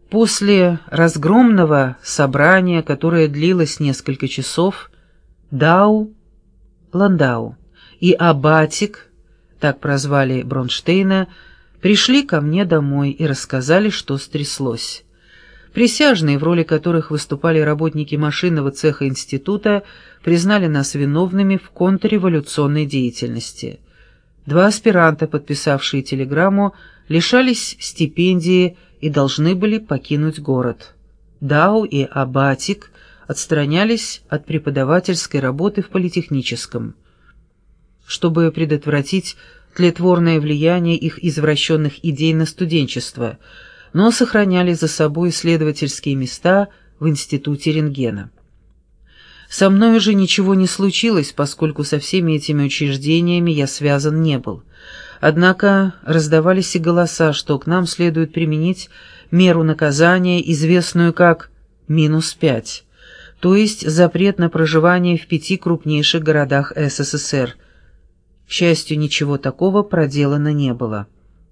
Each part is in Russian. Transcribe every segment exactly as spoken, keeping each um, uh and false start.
После разгромного собрания, которое длилось несколько часов, Дау, Ландау и Абатик, так прозвали Бронштейна, пришли ко мне домой и рассказали, что стряслось. Присяжные, в роли которых выступали работники машинного цеха института, признали нас виновными в контрреволюционной деятельности. Два аспиранта, подписавшие телеграмму, лишались стипендии и должны были покинуть город. Дау и Абатик отстранялись от преподавательской работы в политехническом. Чтобы предотвратить тлетворное влияние их извращенных идей на студенчество, но сохраняли за собой исследовательские места в институте рентгена. Со мной же ничего не случилось, поскольку со всеми этими учреждениями я связан не был. Однако раздавались и голоса, что к нам следует применить меру наказания, известную как «минус пять», то есть запрет на проживание в пяти крупнейших городах СССР. К счастью, ничего такого проделано не было.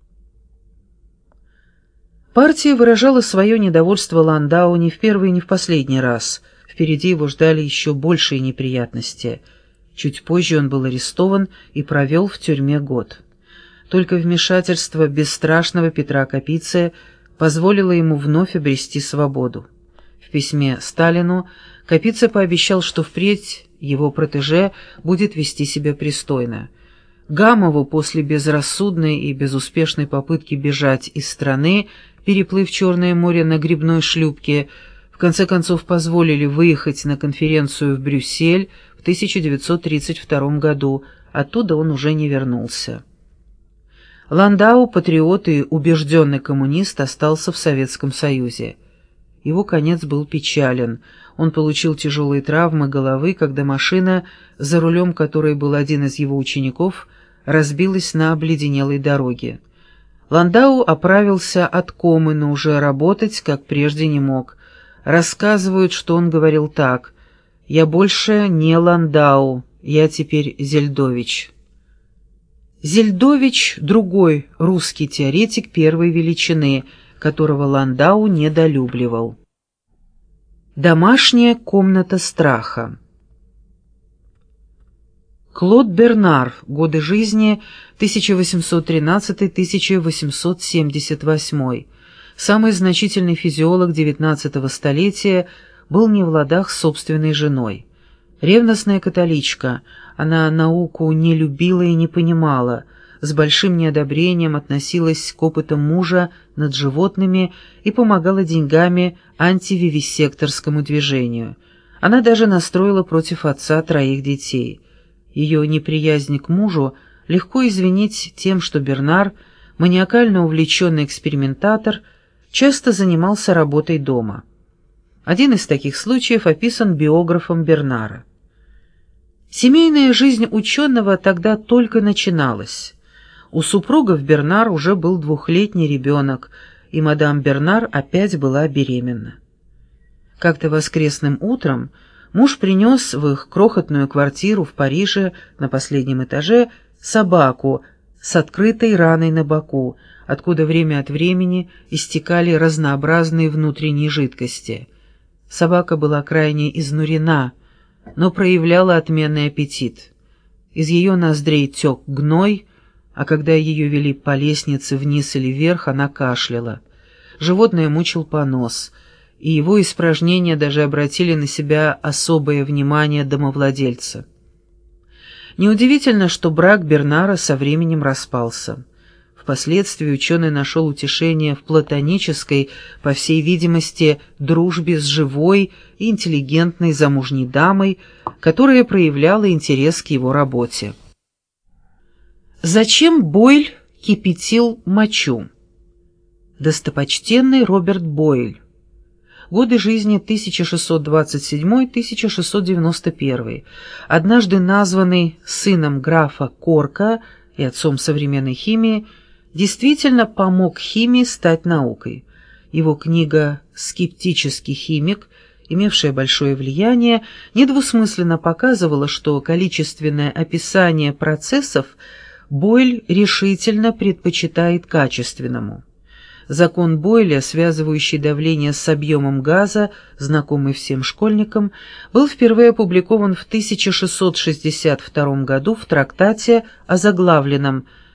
Партия выражала свое недовольство Ландау не в первый и не в последний раз. Впереди его ждали еще большие неприятности. Чуть позже он был арестован и провел в тюрьме год. Только вмешательство бесстрашного Петра Капицы позволило ему вновь обрести свободу. В письме Сталину Капица пообещал, что впредь его протеже будет вести себя пристойно. Гамову после безрассудной и безуспешной попытки бежать из страны, переплыв Черное море на гребной шлюпке, в конце концов позволили выехать на конференцию в Брюссель в тысяча девятьсот тридцать втором году, оттуда он уже не вернулся. Ландау, патриот и убежденный коммунист, остался в Советском Союзе. Его конец был печален. Он получил тяжелые травмы головы, когда машина, за рулем которой был один из его учеников, разбилась на обледенелой дороге. Ландау оправился от комы, но уже работать, как прежде, не мог. Рассказывают, что он говорил так: «Я больше не Ландау, я теперь Зельдович». Зельдович — другой русский теоретик первой величины, которого Ландау недолюбливал. Домашняя комната страха. Клод Бернар. Годы жизни тысяча восемьсот тринадцатый — тысяча восемьсот семьдесят восьмой. Самый значительный физиолог девятнадцатого столетия, был не в ладах с собственной женой. Ревностная католичка, она науку не любила и не понимала, с большим неодобрением относилась к опытам мужа над животными и помогала деньгами антививисекторскому движению. Она даже настроила против отца троих детей. Ее неприязнь к мужу легко извинить тем, что Бернар, маниакально увлеченный экспериментатор, часто занимался работой дома. Один из таких случаев описан биографом Бернара. Семейная жизнь ученого тогда только начиналась. У супругов Бернар уже был двухлетний ребенок, и мадам Бернар опять была беременна. Как-то воскресным утром муж принес в их крохотную квартиру в Париже на последнем этаже собаку с открытой раной на боку, откуда время от времени истекали разнообразные внутренние жидкости. Собака была крайне изнурена, но проявляла отменный аппетит. Из ее ноздрей тек гной, а когда ее вели по лестнице вниз или вверх, она кашляла. Животное мучил понос, и его испражнения даже обратили на себя особое внимание домовладельца. Неудивительно, что брак Бернара со временем распался. Впоследствии ученый нашел утешение в платонической, по всей видимости, дружбе с живой и интеллигентной замужней дамой, которая проявляла интерес к его работе. Зачем Бойль кипятил мочу? Достопочтенный Роберт Бойль. Годы жизни тысяча шестьсот двадцать седьмой — тысяча шестьсот девяносто первый. Однажды названный сыном графа Корка и отцом современной химии, действительно помог химии стать наукой. Его книга «Скептический химик», имевшая большое влияние, недвусмысленно показывала, что количественное описание процессов Бойль решительно предпочитает качественному. Закон Бойля, связывающий давление с объемом газа, знакомый всем школьникам, был впервые опубликован в тысяча шестьсот шестьдесят втором году в трактате озаглавленном